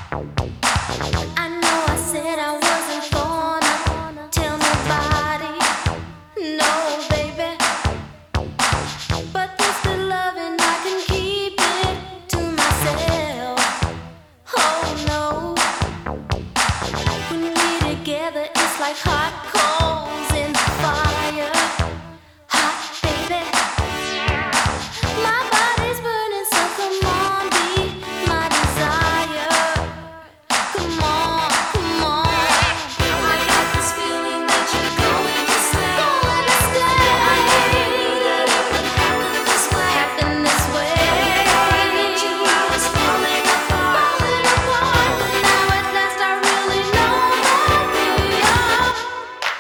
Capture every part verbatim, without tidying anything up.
I know I said I wasn't gonna tell nobody, no, baby. But this good loving, I can keep it to myself. Oh no, when we're together, it's like hot coals in the fire. Hot, baby. My body's burning, so come on, be my desire. Come on, come on. I got this feeling that you're going to stay. Going to stay. I never knew that it would happen this way. Happen this way. Before I met you, I was falling apart. Falling apart. But now at last I really know that we are.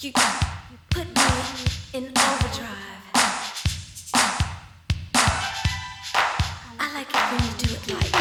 You put me in overdrive. I like it when you do it like